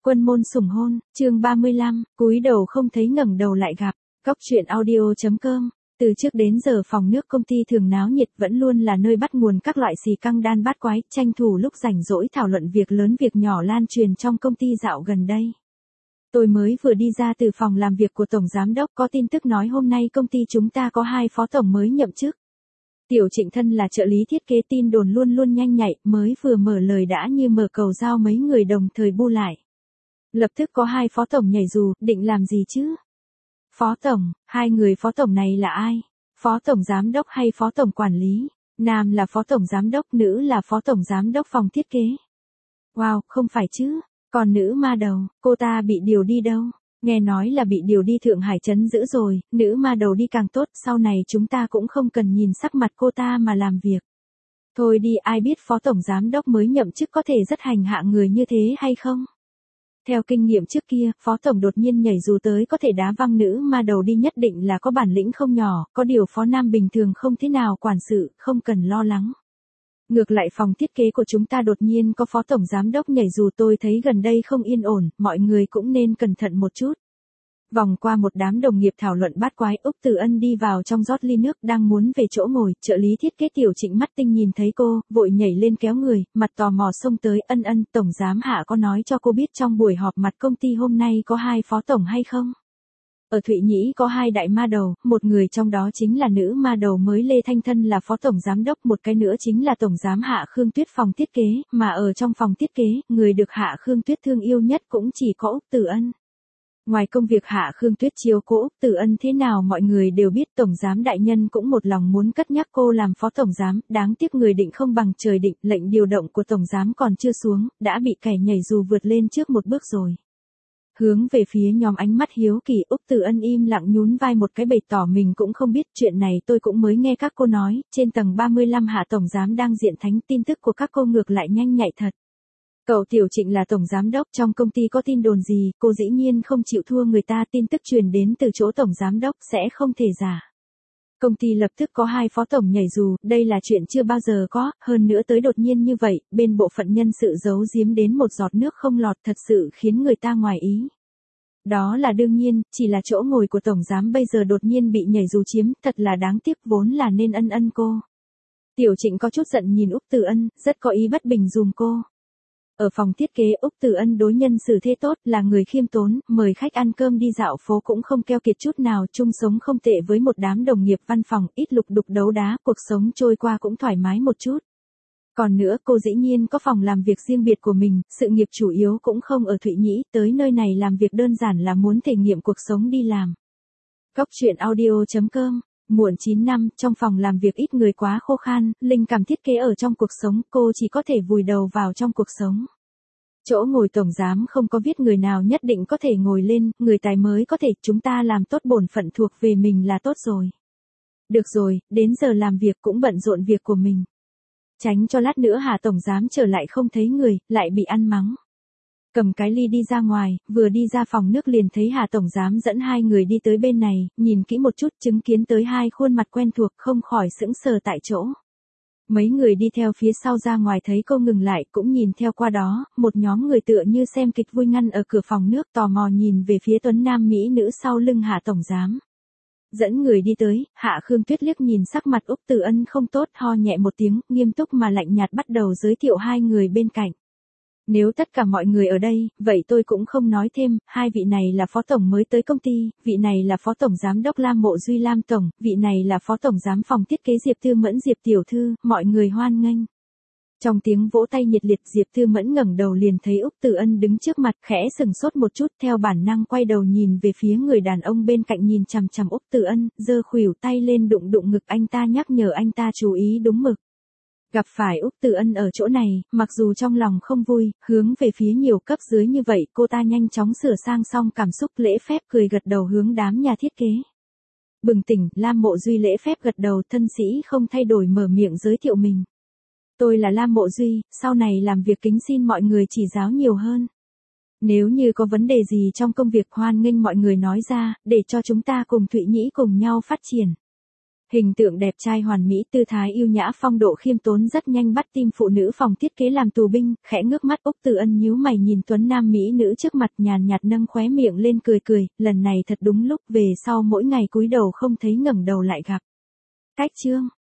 Quân môn sủng hôn, chương 35, cúi đầu không thấy ngẩng đầu lại gặp. Góc truyện audio.com. Từ trước đến giờ phòng nước công ty thường náo nhiệt, vẫn luôn là nơi bắt nguồn các loại xì căng đan bát quái, tranh thủ lúc rảnh rỗi thảo luận việc lớn việc nhỏ lan truyền trong công ty dạo gần đây. Tôi mới vừa đi ra từ phòng làm việc của tổng giám đốc, có tin tức nói hôm nay công ty chúng ta có 2 phó tổng mới nhậm chức. Tiểu Trịnh thân là trợ lý thiết kế, tin đồn luôn luôn nhanh nhạy, mới vừa mở lời đã như mở cầu dao, mấy người đồng thời bu lại. Lập tức có 2 phó tổng nhảy dù, định làm gì chứ? Phó tổng, 2 người phó tổng này là ai? Phó tổng giám đốc hay phó tổng quản lý? Nam là phó tổng giám đốc, nữ là phó tổng giám đốc phòng thiết kế. Wow, không phải chứ? Còn nữ ma đầu, cô ta bị điều đi đâu? Nghe nói là bị điều đi Thượng Hải trấn giữ rồi, nữ ma đầu đi càng tốt, sau này chúng ta cũng không cần nhìn sắc mặt cô ta mà làm việc. Thôi đi, ai biết phó tổng giám đốc mới nhậm chức có thể rất hành hạ người như thế hay không? Theo kinh nghiệm trước kia, phó tổng đột nhiên nhảy dù tới có thể đá văng nữ ma đầu đi, nhất định là có bản lĩnh không nhỏ, có điều phó nam bình thường không thế nào quản sự, không cần lo lắng. Ngược lại phòng thiết kế của chúng ta đột nhiên có phó tổng giám đốc nhảy dù, tôi thấy gần đây không yên ổn, mọi người cũng nên cẩn thận một chút. Vòng qua một đám đồng nghiệp thảo luận bát quái, Úc Từ Ân đi vào trong rót ly nước, đang muốn về chỗ ngồi, trợ lý thiết kế Tiểu Trịnh mắt tinh nhìn thấy cô, vội nhảy lên kéo người, mặt tò mò xông tới. Ân, tổng giám hạ có nói cho cô biết trong buổi họp mặt công ty hôm nay có 2 phó tổng hay không? Ở Thụy Nhĩ có 2 đại ma đầu, một người trong đó chính là nữ ma đầu mới Lê Thanh Thân là phó tổng giám đốc, một cái nữa chính là tổng giám hạ Khương Tuyết phòng thiết kế, mà ở trong phòng thiết kế, người được hạ Khương Tuyết thương yêu nhất cũng chỉ có Úc Từ Ân. Ngoài công việc hạ Khương Tuyết chiếu cố Úc Từ Ân thế nào mọi người đều biết, tổng giám đại nhân cũng một lòng muốn cất nhắc cô làm phó tổng giám, đáng tiếc người định không bằng trời định, lệnh điều động của tổng giám còn chưa xuống, đã bị kẻ nhảy dù vượt lên trước một bước rồi. Hướng về phía nhóm ánh mắt hiếu kỳ, Úc Từ Ân im lặng nhún vai một cái bày tỏ mình cũng không biết, chuyện này tôi cũng mới nghe các cô nói, trên tầng 35 hạ tổng giám đang diện thánh, tin tức của các cô ngược lại nhanh nhạy thật. Cậu Tiểu Trịnh là tổng giám đốc, trong công ty có tin đồn gì, cô dĩ nhiên không chịu thua người ta, tin tức truyền đến từ chỗ tổng giám đốc sẽ không thể giả. Công ty lập tức có 2 phó tổng nhảy dù, đây là chuyện chưa bao giờ có, hơn nữa tới đột nhiên như vậy, bên bộ phận nhân sự giấu giếm đến một giọt nước không lọt, thật sự khiến người ta ngoài ý. Đó là đương nhiên, chỉ là chỗ ngồi của tổng giám bây giờ đột nhiên bị nhảy dù chiếm, thật là đáng tiếc, vốn là nên ân cô. Tiểu Trịnh có chút giận nhìn Úc Từ Ân, rất có ý bất bình dùm cô. Ở phòng thiết kế, Úc Từ Ân đối nhân xử thế tốt, là người khiêm tốn, mời khách ăn cơm đi dạo phố cũng không keo kiệt chút nào, chung sống không tệ với một đám đồng nghiệp văn phòng, ít lục đục đấu đá, cuộc sống trôi qua cũng thoải mái một chút. Còn nữa, cô dĩ nhiên có phòng làm việc riêng biệt của mình, sự nghiệp chủ yếu cũng không ở Thụy Nhĩ, tới nơi này làm việc đơn giản là muốn thể nghiệm cuộc sống đi làm. Góc truyện audio.com. Muộn 9 năm, trong phòng làm việc ít người quá khô khan, linh cảm thiết kế ở trong cuộc sống, cô chỉ có thể vùi đầu vào trong cuộc sống. Chỗ ngồi tổng giám không có viết người nào nhất định có thể ngồi lên, người tài mới có thể, chúng ta làm tốt bổn phận thuộc về mình là tốt rồi. Được rồi, đến giờ làm việc cũng bận rộn việc của mình. Tránh cho lát nữa Hà tổng giám trở lại không thấy người, lại bị ăn mắng. Cầm cái ly đi ra ngoài, vừa đi ra phòng nước liền thấy Hà tổng giám dẫn 2 người đi tới bên này, nhìn kỹ một chút chứng kiến tới 2 khuôn mặt quen thuộc, không khỏi sững sờ tại chỗ. Mấy người đi theo phía sau ra ngoài thấy cô ngừng lại cũng nhìn theo qua đó, một nhóm người tựa như xem kịch vui ngăn ở cửa phòng nước, tò mò nhìn về phía tuấn nam mỹ nữ sau lưng Hà tổng giám. Dẫn người đi tới, Hạ Khương Tuyết liếc nhìn sắc mặt Úc Từ Ân không tốt, ho nhẹ một tiếng, nghiêm túc mà lạnh nhạt bắt đầu giới thiệu 2 người bên cạnh. Nếu tất cả mọi người ở đây, vậy tôi cũng không nói thêm, 2 vị này là phó tổng mới tới công ty, vị này là phó tổng giám đốc Lam Mộ Duy Lam tổng, vị này là phó tổng giám phòng thiết kế Diệp Thư Mẫn Diệp tiểu thư, mọi người hoan nghênh. Trong tiếng vỗ tay nhiệt liệt, Diệp Thư Mẫn ngẩng đầu liền thấy Úc Từ Ân đứng trước mặt, khẽ sừng sốt một chút, theo bản năng quay đầu nhìn về phía người đàn ông bên cạnh, nhìn chằm chằm Úc Từ Ân, giơ khuỷu tay lên đụng đụng ngực anh ta, nhắc nhở anh ta chú ý đúng mực. Gặp phải Úc Từ Ân ở chỗ này, mặc dù trong lòng không vui, hướng về phía nhiều cấp dưới như vậy, cô ta nhanh chóng sửa sang xong cảm xúc, lễ phép cười gật đầu hướng đám nhà thiết kế. Bừng tỉnh, Lam Mộ Duy lễ phép gật đầu, thân sĩ không thay đổi mở miệng giới thiệu mình. Tôi là Lam Mộ Duy, sau này làm việc kính xin mọi người chỉ giáo nhiều hơn. Nếu như có vấn đề gì trong công việc hoan nghênh mọi người nói ra, để cho chúng ta cùng Thụy Nhĩ cùng nhau phát triển. Hình tượng đẹp trai hoàn mỹ, tư thái yêu nhã, phong độ khiêm tốn rất nhanh bắt tim phụ nữ phòng thiết kế làm tù binh, khẽ ngước mắt Úc Từ Ân nhíu mày nhìn tuấn nam mỹ nữ trước mặt, nhàn nhạt nâng khóe miệng lên cười cười, lần này thật đúng lúc, về sau mỗi ngày cúi đầu không thấy ngẩng đầu lại gặp. Cách chương